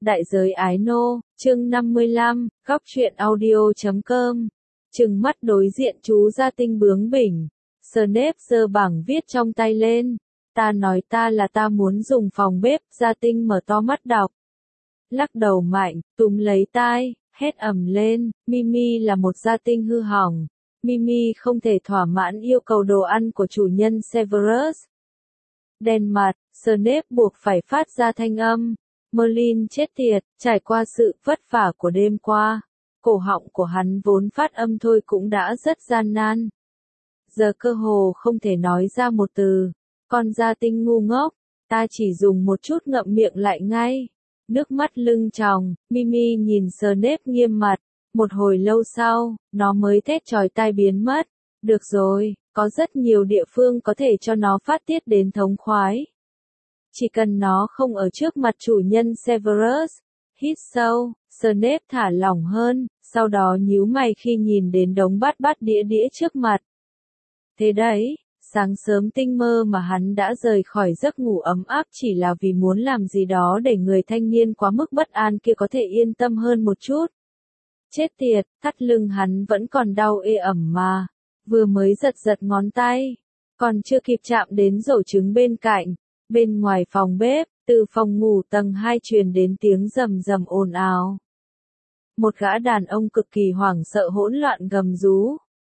Đại giới ái nô, chương 55, góc truyện audio.com. Trừng mắt đối diện chú gia tinh bướng bỉnh. Snape giơ bảng viết trong tay lên. Ta nói ta muốn dùng phòng bếp, gia tinh mở to mắt đọc. Lắc đầu mạnh, túm lấy tai, hét ầm lên, Mimi là một gia tinh hư hỏng. Mimi không thể thỏa mãn yêu cầu đồ ăn của chủ nhân Severus. Đen mặt, Snape buộc phải phát ra thanh âm. Merlin chết tiệt, trải qua sự vất vả của đêm qua. Cổ họng của hắn vốn phát âm thôi cũng đã rất gian nan. Giờ cơ hồ không thể nói ra một từ. Con gia tinh ngu ngốc, ta chỉ dùng một chút ngậm miệng lại ngay. Nước mắt lưng tròng, Mimi nhìn Snape nghiêm mặt. Một hồi lâu sau, nó mới thét chói tai biến mất. Được rồi, có rất nhiều địa phương có thể cho nó phát tiết đến thống khoái. Chỉ cần nó không ở trước mặt chủ nhân Severus. Hít sâu, Snape thả lỏng hơn, sau đó nhíu mày khi nhìn đến đống bát đĩa trước mặt. Thế đấy, sáng sớm tinh mơ mà hắn đã rời khỏi giấc ngủ ấm áp chỉ là vì muốn làm gì đó để người thanh niên quá mức bất an kia có thể yên tâm hơn một chút. Chết tiệt, thắt lưng hắn vẫn còn đau ê ẩm mà. Vừa mới giật ngón tay, còn chưa kịp chạm đến rổ trứng bên cạnh. Bên ngoài phòng bếp, từ phòng ngủ tầng 2 truyền đến tiếng rầm ồn ào. Một gã đàn ông cực kỳ hoảng sợ hỗn loạn gầm rú.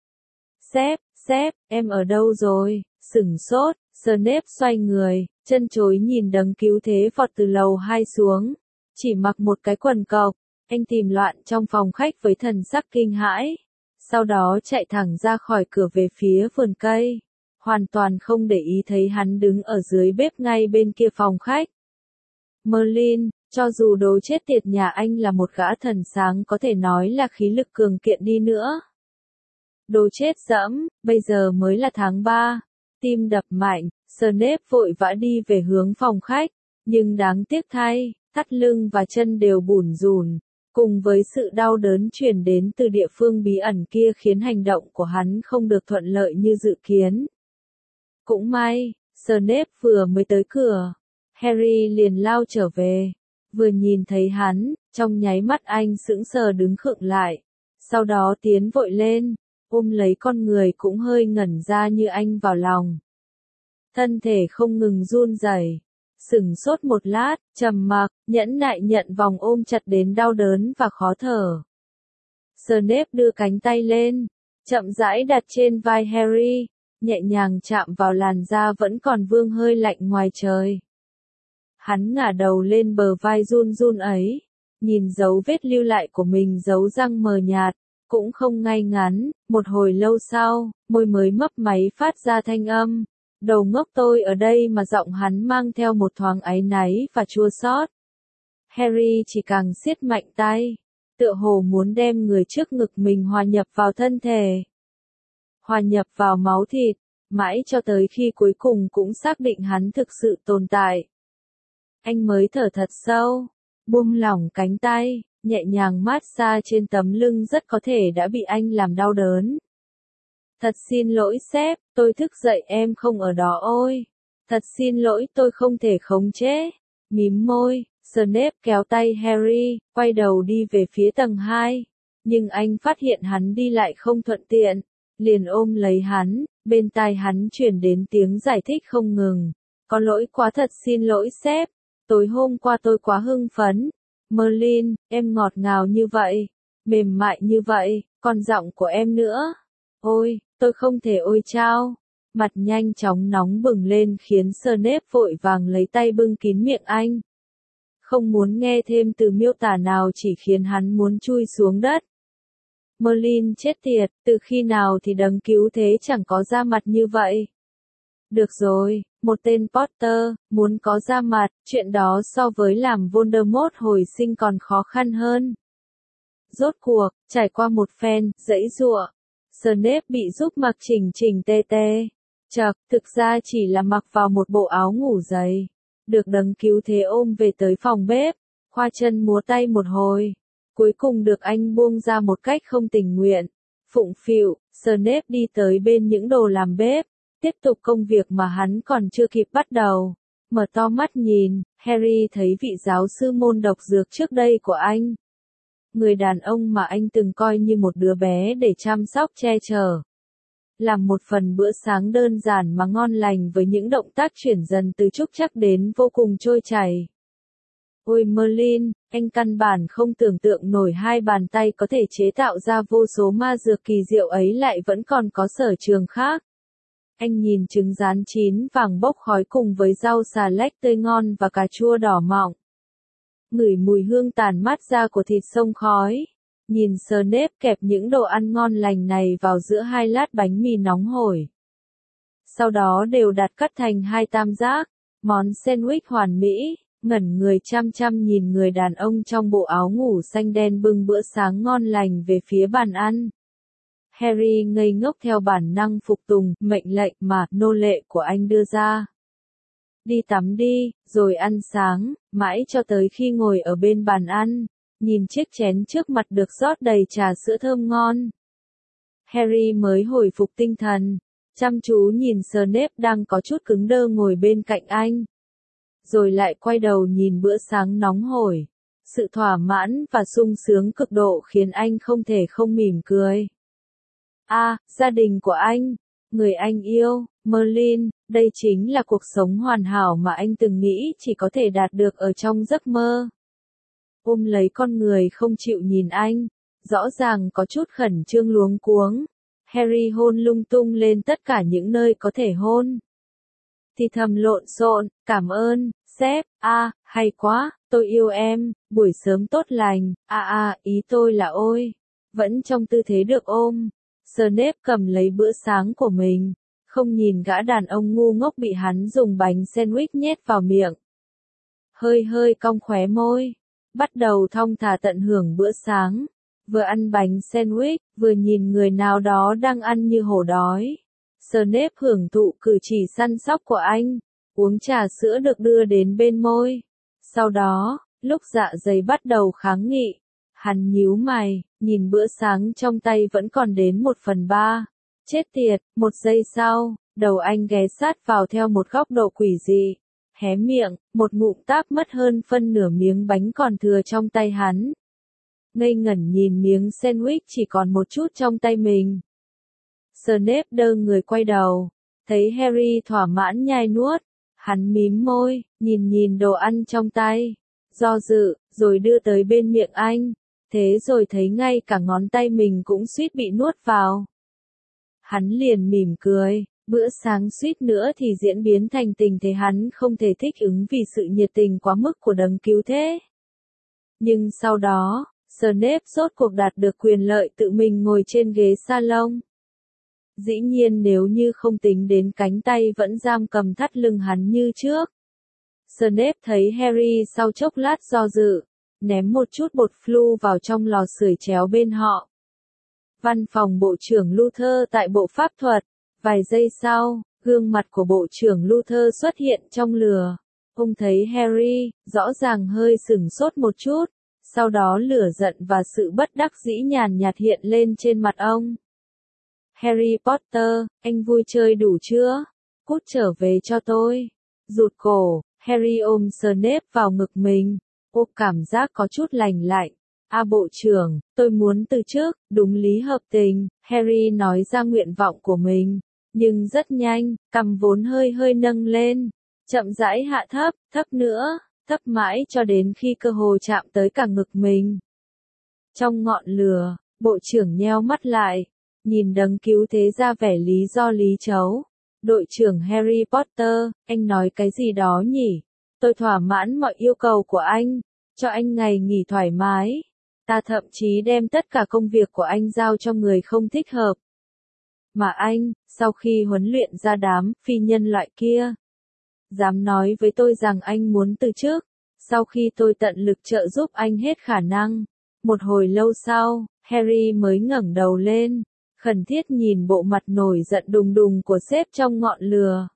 Sếp, em ở đâu rồi? Sửng sốt, Snape xoay người, chân chối nhìn đấng cứu thế vọt từ lầu 2 xuống. Chỉ mặc một cái quần cộc, anh tìm loạn trong phòng khách với thần sắc kinh hãi. Sau đó chạy thẳng ra khỏi cửa về phía vườn cây. Hoàn toàn không để ý thấy hắn đứng ở dưới bếp ngay bên kia phòng khách. Merlin, cho dù đồ chết tiệt nhà anh là một gã thần sáng có thể nói là khí lực cường kiện đi nữa. Đồ chết dẫm, bây giờ mới là tháng 3. Tim đập mạnh, Snape vội vã đi về hướng phòng khách. Nhưng đáng tiếc thay, thắt lưng và chân đều bủn rủn. Cùng với sự đau đớn truyền đến từ địa phương bí ẩn kia khiến hành động của hắn không được thuận lợi như dự kiến. Cũng may, Snape vừa mới tới cửa, Harry liền lao trở về. Vừa nhìn thấy hắn, trong nháy mắt anh sững sờ đứng khựng lại. Sau đó tiến vội lên, ôm lấy con người cũng hơi ngẩn ra như anh vào lòng. Thân thể không ngừng run rẩy. Sửng sốt một lát, trầm mặc, nhẫn nại nhận vòng ôm chặt đến đau đớn và khó thở. Snape đưa cánh tay lên, chậm rãi đặt trên vai Harry, nhẹ nhàng chạm vào làn da vẫn còn vương hơi lạnh ngoài trời. Hắn ngả đầu lên bờ vai run ấy, nhìn dấu vết lưu lại của mình dấu răng mờ nhạt, cũng không ngay ngắn, một hồi lâu sau, môi mới mấp máy phát ra thanh âm. Đầu ngốc tôi ở đây mà giọng hắn mang theo một thoáng áy náy và chua xót. Harry chỉ càng siết mạnh tay, tựa hồ muốn đem người trước ngực mình hòa nhập vào thân thể. Hòa nhập vào máu thịt, mãi cho tới khi cuối cùng cũng xác định hắn thực sự tồn tại. Anh mới thở thật sâu, buông lỏng cánh tay, nhẹ nhàng mát xa trên tấm lưng rất có thể đã bị anh làm đau đớn. Thật xin lỗi sếp, tôi thức dậy em không ở đó ôi. Thật xin lỗi tôi không thể khống chế. Mím môi, Snape kéo tay Harry, quay đầu đi về phía tầng 2. Nhưng anh phát hiện hắn đi lại không thuận tiện. Liền ôm lấy hắn, bên tai hắn truyền đến tiếng giải thích không ngừng. Có lỗi quá thật xin lỗi sếp. Tối hôm qua tôi quá hưng phấn. Merlin, em ngọt ngào như vậy. Mềm mại như vậy, còn giọng của em nữa. Ôi, tôi không thể ôi chao. Mặt nhanh chóng nóng bừng lên khiến Snape vội vàng lấy tay bưng kín miệng anh. Không muốn nghe thêm từ miêu tả nào chỉ khiến hắn muốn chui xuống đất. Merlin chết tiệt, từ khi nào thì đấng cứu thế chẳng có da mặt như vậy. Được rồi, một tên Potter, muốn có da mặt, chuyện đó so với làm Voldemort hồi sinh còn khó khăn hơn. Rốt cuộc, trải qua một phen, giãy giụa. Snape bị giúp mặc chỉnh tê. Chậc, thực ra chỉ là mặc vào một bộ áo ngủ dày. Được đấng cứu thế ôm về tới phòng bếp, khoa chân múa tay một hồi. Cuối cùng được anh buông ra một cách không tình nguyện. Phụng phịu, Snape đi tới bên những đồ làm bếp, tiếp tục công việc mà hắn còn chưa kịp bắt đầu. Mở to mắt nhìn, Harry thấy vị giáo sư môn độc dược trước đây của anh. Người đàn ông mà anh từng coi như một đứa bé để chăm sóc che chở. Làm một phần bữa sáng đơn giản mà ngon lành với những động tác chuyển dần từ trúc trắc đến vô cùng trôi chảy. Ôi Merlin, anh căn bản không tưởng tượng nổi hai bàn tay có thể chế tạo ra vô số ma dược kỳ diệu ấy lại vẫn còn có sở trường khác. Anh nhìn trứng rán chín vàng bốc khói cùng với rau xà lách tươi ngon và cà chua đỏ mọng. Ngửi mùi hương tàn mát ra của thịt xông khói. Nhìn Snape kẹp những đồ ăn ngon lành này vào giữa hai lát bánh mì nóng hổi. Sau đó đều đặt cắt thành hai tam giác, món sandwich hoàn mỹ, ngẩn người chăm chăm nhìn người đàn ông trong bộ áo ngủ xanh đen bưng bữa sáng ngon lành về phía bàn ăn. Harry ngây ngốc theo bản năng phục tùng mệnh lệnh mà nô lệ của anh đưa ra. Đi tắm đi, rồi ăn sáng, mãi cho tới khi ngồi ở bên bàn ăn, nhìn chiếc chén trước mặt được rót đầy trà sữa thơm ngon. Harry mới hồi phục tinh thần, chăm chú nhìn Snape đang có chút cứng đơ ngồi bên cạnh anh. Rồi lại quay đầu nhìn bữa sáng nóng hổi. Sự thỏa mãn và sung sướng cực độ khiến anh không thể không mỉm cười. Gia đình của anh, người anh yêu, Merlin, đây chính là cuộc sống hoàn hảo mà anh từng nghĩ chỉ có thể đạt được ở trong giấc mơ. Ôm lấy con người không chịu nhìn anh, rõ ràng có chút khẩn trương luống cuống. Harry hôn lung tung lên tất cả những nơi có thể hôn. Thì thầm lộn xộn, cảm ơn, sếp, hay quá, tôi yêu em, buổi sớm tốt lành, ý tôi là ôi. Vẫn trong tư thế được ôm, Snape cầm lấy bữa sáng của mình, không nhìn gã đàn ông ngu ngốc bị hắn dùng bánh sandwich nhét vào miệng. Hơi cong khóe môi, bắt đầu thong thả tận hưởng bữa sáng, vừa ăn bánh sandwich, vừa nhìn người nào đó đang ăn như hổ đói. Snape hưởng thụ cử chỉ săn sóc của anh, uống trà sữa được đưa đến bên môi. Sau đó, lúc dạ dày bắt đầu kháng nghị, hắn nhíu mày, nhìn bữa sáng trong tay vẫn còn đến 1/3. Chết tiệt, 1 giây sau, đầu anh ghé sát vào theo một góc độ quỷ dị. Hé miệng, một ngụm táp mất hơn phân nửa miếng bánh còn thừa trong tay hắn. Ngây ngẩn nhìn miếng sandwich chỉ còn một chút trong tay mình. Snape đơ người quay đầu, thấy Harry thỏa mãn nhai nuốt, hắn mím môi, nhìn đồ ăn trong tay, do dự, rồi đưa tới bên miệng anh, thế rồi thấy ngay cả ngón tay mình cũng suýt bị nuốt vào. Hắn liền mỉm cười, bữa sáng suýt nữa thì diễn biến thành tình thế hắn không thể thích ứng vì sự nhiệt tình quá mức của đấng cứu thế. Nhưng sau đó, Snape rốt cuộc đạt được quyền lợi tự mình ngồi trên ghế salon. Dĩ nhiên nếu như không tính đến cánh tay vẫn giam cầm thắt lưng hắn như trước. Snape thấy Harry sau chốc lát do dự, ném một chút bột flu vào trong lò sưởi chéo bên họ. Văn phòng Bộ trưởng Luther tại Bộ Pháp thuật. Vài giây sau, gương mặt của Bộ trưởng Luther xuất hiện trong lửa. Ông thấy Harry, rõ ràng hơi sửng sốt một chút. Sau đó lửa giận và sự bất đắc dĩ nhàn nhạt hiện lên trên mặt ông. Harry Potter, anh vui chơi đủ chưa? Cút trở về cho tôi. Rụt cổ, Harry ôm Snape vào ngực mình. Ô cảm giác có chút lành lạnh. Bộ trưởng, tôi muốn từ chức, đúng lý hợp tình. Harry nói ra nguyện vọng của mình. Nhưng rất nhanh, cằm vốn hơi nâng lên. Chậm rãi hạ thấp, thấp nữa, thấp mãi cho đến khi cơ hồ chạm tới cả ngực mình. Trong ngọn lửa, bộ trưởng nheo mắt lại. Nhìn đấng cứu thế ra vẻ lý do lý chấu. Đội trưởng Harry Potter, anh nói cái gì đó nhỉ? Tôi thỏa mãn mọi yêu cầu của anh, cho anh ngày nghỉ thoải mái. Ta thậm chí đem tất cả công việc của anh giao cho người không thích hợp. Mà anh, sau khi huấn luyện ra đám phi nhân loại kia, dám nói với tôi rằng anh muốn từ chức, sau khi tôi tận lực trợ giúp anh hết khả năng. Một hồi lâu sau, Harry mới ngẩng đầu lên, khẩn thiết nhìn bộ mặt nổi giận đùng đùng của sếp trong ngọn lửa.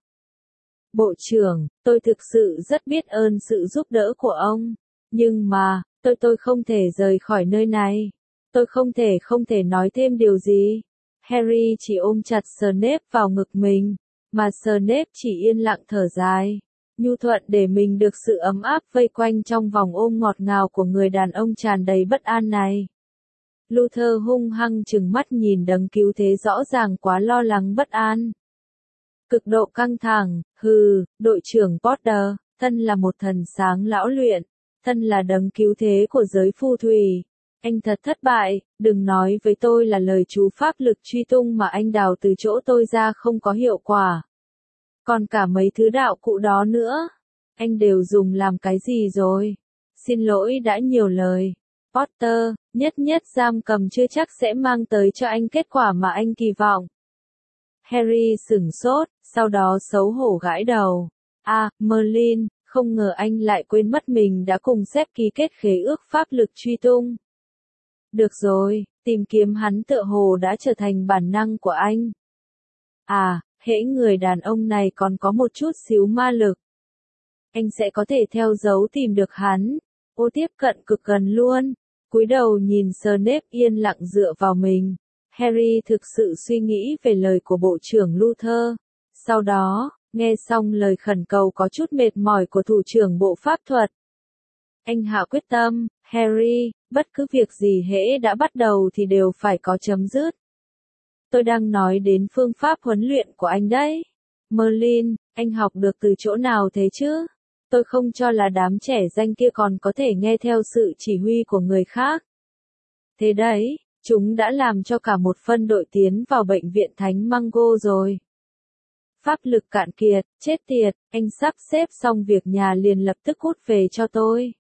Bộ trưởng, tôi thực sự rất biết ơn sự giúp đỡ của ông, nhưng mà, tôi không thể rời khỏi nơi này. Tôi không thể nói thêm điều gì. Harry chỉ ôm chặt Snape vào ngực mình, mà Snape chỉ yên lặng thở dài. nhu thuận để mình được sự ấm áp vây quanh trong vòng ôm ngọt ngào của người đàn ông tràn đầy bất an này. Luther hung hăng trừng mắt nhìn đấng cứu thế rõ ràng quá lo lắng bất an. Cực độ căng thẳng, đội trưởng Potter, thân là một thần sáng lão luyện, thân là đấng cứu thế của giới phù thủy. Anh thật thất bại, đừng nói với tôi là lời chú pháp lực truy tung mà anh đào từ chỗ tôi ra không có hiệu quả. Còn cả mấy thứ đạo cụ đó nữa, anh đều dùng làm cái gì rồi? Xin lỗi đã nhiều lời. Potter, nhất giam cầm chưa chắc sẽ mang tới cho anh kết quả mà anh kỳ vọng. Harry sửng sốt, sau đó xấu hổ gãi đầu. Merlin, không ngờ anh lại quên mất mình đã cùng sếp ký kết khế ước pháp lực truy tung. Được rồi, tìm kiếm hắn tựa hồ đã trở thành bản năng của anh. Hễ người đàn ông này còn có một chút xíu ma lực, anh sẽ có thể theo dấu tìm được hắn. Tiếp cận cực gần luôn. Cúi đầu nhìn Snape yên lặng dựa vào mình. Harry thực sự suy nghĩ về lời của bộ trưởng Luther. Sau đó, nghe xong lời khẩn cầu có chút mệt mỏi của thủ trưởng bộ pháp thuật, anh hạ quyết tâm, Harry, bất cứ việc gì hễ đã bắt đầu thì đều phải có chấm dứt. Tôi đang nói đến phương pháp huấn luyện của anh đấy. Merlin, anh học được từ chỗ nào thế chứ? Tôi không cho là đám trẻ danh kia còn có thể nghe theo sự chỉ huy của người khác. Thế đấy, chúng đã làm cho cả một phân đội tiến vào bệnh viện Thánh Mango rồi. Pháp lực cạn kiệt, chết tiệt, anh sắp xếp xong việc nhà liền lập tức cút về cho tôi.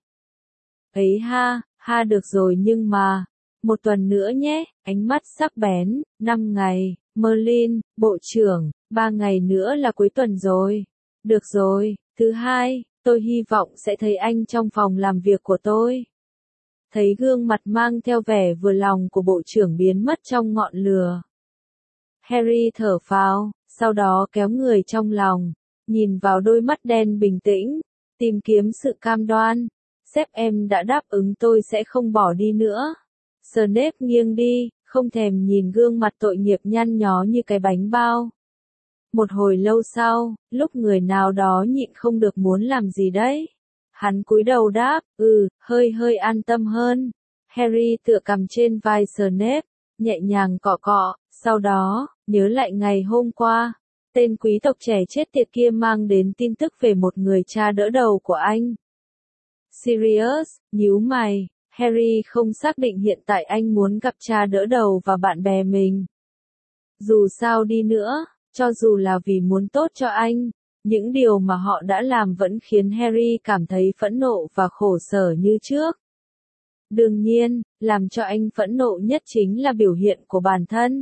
Ấy ha, được rồi nhưng mà, một tuần nữa nhé, ánh mắt sắc bén, 5 ngày, Merlin, bộ trưởng, 3 ngày nữa là cuối tuần rồi. Được rồi, thứ hai, tôi hy vọng sẽ thấy anh trong phòng làm việc của tôi. Thấy gương mặt mang theo vẻ vừa lòng của bộ trưởng biến mất trong ngọn lửa. Harry thở phào, sau đó kéo người trong lòng, nhìn vào đôi mắt đen bình tĩnh, tìm kiếm sự cam đoan. Sếp em đã đáp ứng tôi sẽ không bỏ đi nữa. Snape nghiêng đi, không thèm nhìn gương mặt tội nghiệp nhăn nhó như cái bánh bao. Một hồi lâu sau, lúc người nào đó nhịn không được muốn làm gì đấy. Hắn cúi đầu đáp, hơi an tâm hơn. Harry tựa cằm trên vai Snape, nhẹ nhàng cọ cọ, sau đó, nhớ lại ngày hôm qua. Tên quý tộc trẻ chết tiệt kia mang đến tin tức về một người cha đỡ đầu của anh. Sirius, nhíu mày, Harry không xác định hiện tại anh muốn gặp cha đỡ đầu và bạn bè mình. Dù sao đi nữa, cho dù là vì muốn tốt cho anh, những điều mà họ đã làm vẫn khiến Harry cảm thấy phẫn nộ và khổ sở như trước. Đương nhiên, làm cho anh phẫn nộ nhất chính là biểu hiện của bản thân.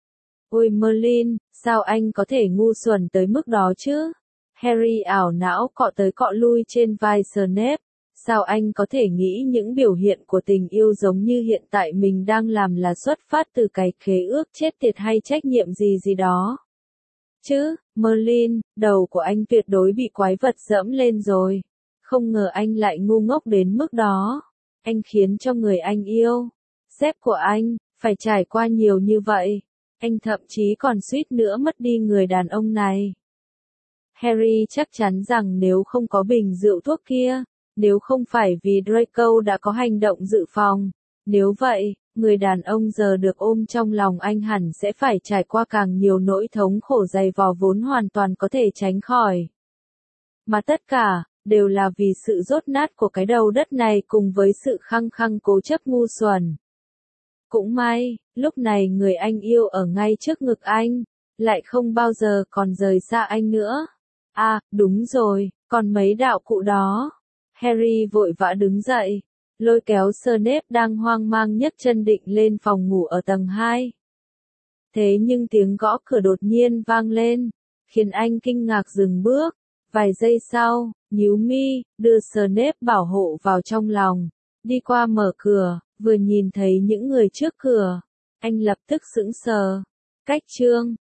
Ôi Merlin, sao anh có thể ngu xuẩn tới mức đó chứ? Harry ảo não cọ tới cọ lui trên vai Snape. Sao anh có thể nghĩ những biểu hiện của tình yêu giống như hiện tại mình đang làm là xuất phát từ cái khế ước chết tiệt hay trách nhiệm gì đó? Chứ, Merlin, đầu của anh tuyệt đối bị quái vật dẫm lên rồi. Không ngờ anh lại ngu ngốc đến mức đó. Anh khiến cho người anh yêu, sếp của anh, phải trải qua nhiều như vậy. Anh thậm chí còn suýt nữa mất đi người đàn ông này. Harry chắc chắn rằng nếu không có bình rượu thuốc kia, nếu không phải vì Draco đã có hành động dự phòng, nếu vậy, người đàn ông giờ được ôm trong lòng anh hẳn sẽ phải trải qua càng nhiều nỗi thống khổ dày vò vốn hoàn toàn có thể tránh khỏi. Mà tất cả, đều là vì sự dốt nát của cái đầu đất này cùng với sự khăng khăng cố chấp ngu xuẩn. Cũng may, lúc này người anh yêu ở ngay trước ngực anh, lại không bao giờ còn rời xa anh nữa. Đúng rồi, còn mấy đạo cụ đó. Harry vội vã đứng dậy, lôi kéo Snape đang hoang mang nhấc chân định lên phòng ngủ ở tầng 2. Thế nhưng tiếng gõ cửa đột nhiên vang lên, khiến anh kinh ngạc dừng bước. Vài giây sau, nhíu mi, đưa Snape bảo hộ vào trong lòng, đi qua mở cửa, vừa nhìn thấy những người trước cửa, anh lập tức sững sờ. Cách chương